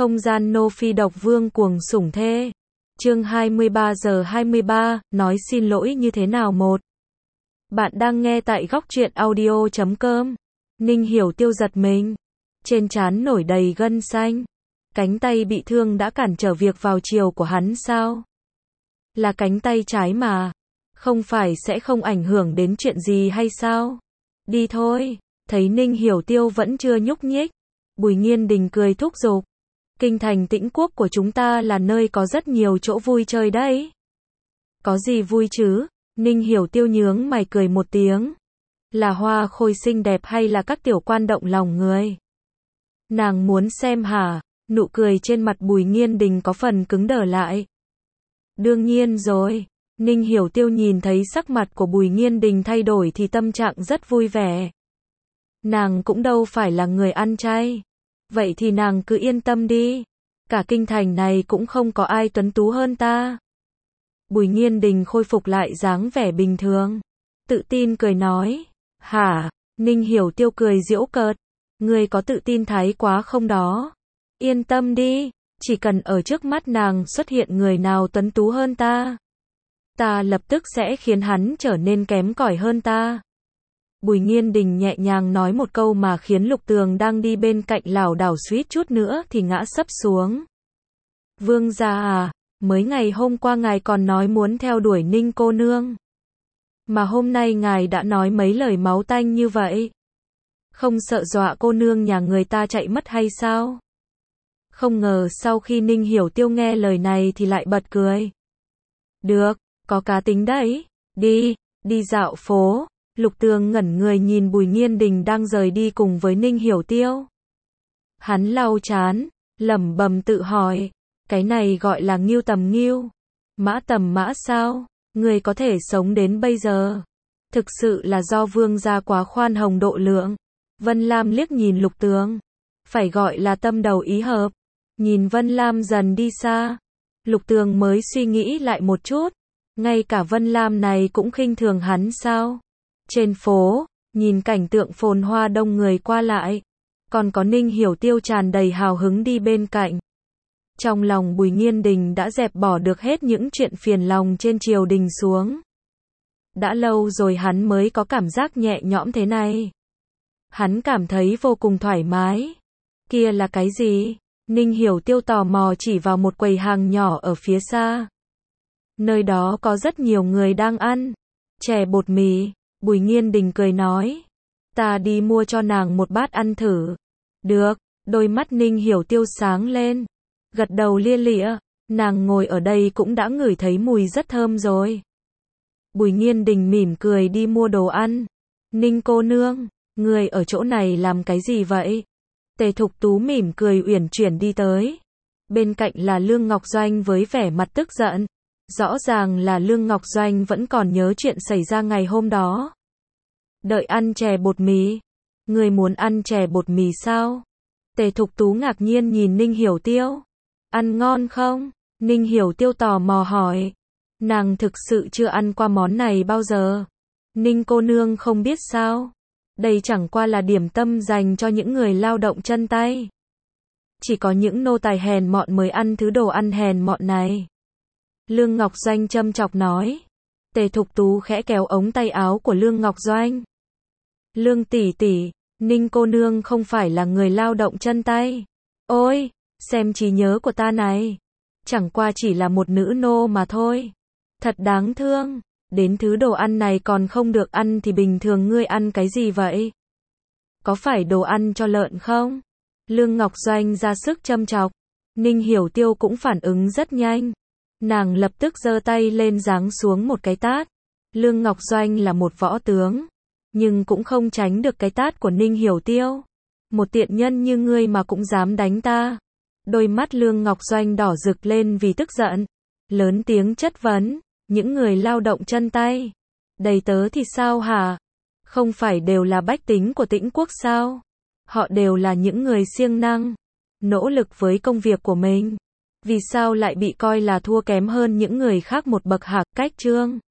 Không gian nô phi độc vương cuồng sủng thê. Chương 23:23, nói xin lỗi như thế nào một. Bạn đang nghe tại góc truyện audio.com. Ninh Hiểu Tiêu giật mình. Trên trán nổi đầy gân xanh. Cánh tay bị thương đã cản trở việc vào chiều của hắn sao? Là cánh tay trái mà. Không phải sẽ không ảnh hưởng đến chuyện gì hay sao? Đi thôi. Thấy Ninh Hiểu Tiêu vẫn chưa nhúc nhích. Bùi Nghiên Đình cười thúc giục. Kinh thành Tĩnh Quốc của chúng ta là nơi có rất nhiều chỗ vui chơi đấy. Có gì vui chứ? Ninh Hiểu Tiêu nhướng mày cười một tiếng. Là hoa khôi xinh đẹp hay là các tiểu quan động lòng người? Nàng muốn xem hả? Nụ cười trên mặt Bùi Nghiên Đình có phần cứng đờ lại. Đương nhiên rồi. Ninh Hiểu Tiêu nhìn thấy sắc mặt của Bùi Nghiên Đình thay đổi thì tâm trạng rất vui vẻ. Nàng cũng đâu phải là người ăn chay. Vậy thì nàng cứ yên tâm đi. Cả kinh thành này cũng không có ai tuấn tú hơn ta. Bùi Nghiên Đình khôi phục lại dáng vẻ bình thường. Tự tin cười nói. Hả? Ninh Hiểu Tiêu cười giễu cợt. Ngươi có tự tin thái quá không đó? Yên tâm đi. Chỉ cần ở trước mắt nàng xuất hiện người nào tuấn tú hơn ta, ta lập tức sẽ khiến hắn trở nên kém cỏi hơn ta. Bùi Nghiên Đình nhẹ nhàng nói một câu mà khiến Lục Tường đang đi bên cạnh lảo đảo suýt chút nữa thì ngã sấp xuống. Vương gia à, mới ngày hôm qua ngài còn nói muốn theo đuổi Ninh cô nương. Mà hôm nay ngài đã nói mấy lời máu tanh như vậy. Không sợ dọa cô nương nhà người ta chạy mất hay sao? Không ngờ sau khi Ninh Hiểu Tiêu nghe lời này thì lại bật cười. Được, có cá tính đấy. Đi dạo phố. Lục Tường ngẩn người nhìn Bùi Nghiên Đình đang rời đi cùng với Ninh Hiểu Tiêu. Hắn lau trán, lẩm bẩm tự hỏi, cái này gọi là ngưu tầm ngưu, mã tầm mã sao? Người có thể sống đến bây giờ, thực sự là do vương gia quá khoan hồng độ lượng. Vân Lam liếc nhìn Lục Tường, phải gọi là tâm đầu ý hợp. Nhìn Vân Lam dần đi xa, Lục Tường mới suy nghĩ lại một chút, ngay cả Vân Lam này cũng khinh thường hắn sao? Trên phố, nhìn cảnh tượng phồn hoa đông người qua lại, còn có Ninh Hiểu Tiêu tràn đầy hào hứng đi bên cạnh. Trong lòng Bùi Nghiên Đình đã dẹp bỏ được hết những chuyện phiền lòng trên triều đình xuống. Đã lâu rồi hắn mới có cảm giác nhẹ nhõm thế này. Hắn cảm thấy vô cùng thoải mái. Kia là cái gì? Ninh Hiểu Tiêu tò mò chỉ vào một quầy hàng nhỏ ở phía xa. Nơi đó có rất nhiều người đang ăn chè bột mì. Bùi Nghiên Đình cười nói. Ta đi mua cho nàng một bát ăn thử. Được, đôi mắt Ninh Hiểu Tiêu sáng lên. Gật đầu lia lịa, nàng ngồi ở đây cũng đã ngửi thấy mùi rất thơm rồi. Bùi Nghiên Đình mỉm cười đi mua đồ ăn. Ninh cô nương, người ở chỗ này làm cái gì vậy? Tề Thục Tú mỉm cười uyển chuyển đi tới. Bên cạnh là Lương Ngọc Doanh với vẻ mặt tức giận. Rõ ràng là Lương Ngọc Doanh vẫn còn nhớ chuyện xảy ra ngày hôm đó. Đợi ăn chè bột mì. Người muốn ăn chè bột mì sao? Tề Thục Tú ngạc nhiên nhìn Ninh Hiểu Tiêu. Ăn ngon không? Ninh Hiểu Tiêu tò mò hỏi. Nàng thực sự chưa ăn qua món này bao giờ. Ninh cô nương không biết sao? Đây chẳng qua là điểm tâm dành cho những người lao động chân tay. Chỉ có những nô tài hèn mọn mới ăn thứ đồ ăn hèn mọn này. Lương Ngọc Doanh châm chọc nói. Tề Thục Tú khẽ kéo ống tay áo của Lương Ngọc Doanh. Lương tỷ tỷ, Ninh cô nương không phải là người lao động chân tay. Ôi, xem trí nhớ của ta này. Chẳng qua chỉ là một nữ nô mà thôi. Thật đáng thương. Đến thứ đồ ăn này còn không được ăn thì bình thường ngươi ăn cái gì vậy? Có phải đồ ăn cho lợn không? Lương Ngọc Doanh ra sức châm chọc. Ninh Hiểu Tiêu cũng phản ứng rất nhanh. Nàng lập tức giơ tay lên giáng xuống một cái tát. Lương Ngọc Doanh là một võ tướng, nhưng cũng không tránh được cái tát của Ninh Hiểu Tiêu. Một tiện nhân như ngươi mà cũng dám đánh ta. Đôi mắt Lương Ngọc Doanh đỏ rực lên vì tức giận. Lớn tiếng chất vấn. Những người lao động chân tay. Đầy tớ thì sao hả? Không phải đều là bách tính của Tĩnh Quốc sao? Họ đều là những người siêng năng, nỗ lực với công việc của mình. Vì sao lại bị coi là thua kém hơn những người khác một bậc hả? Cách chương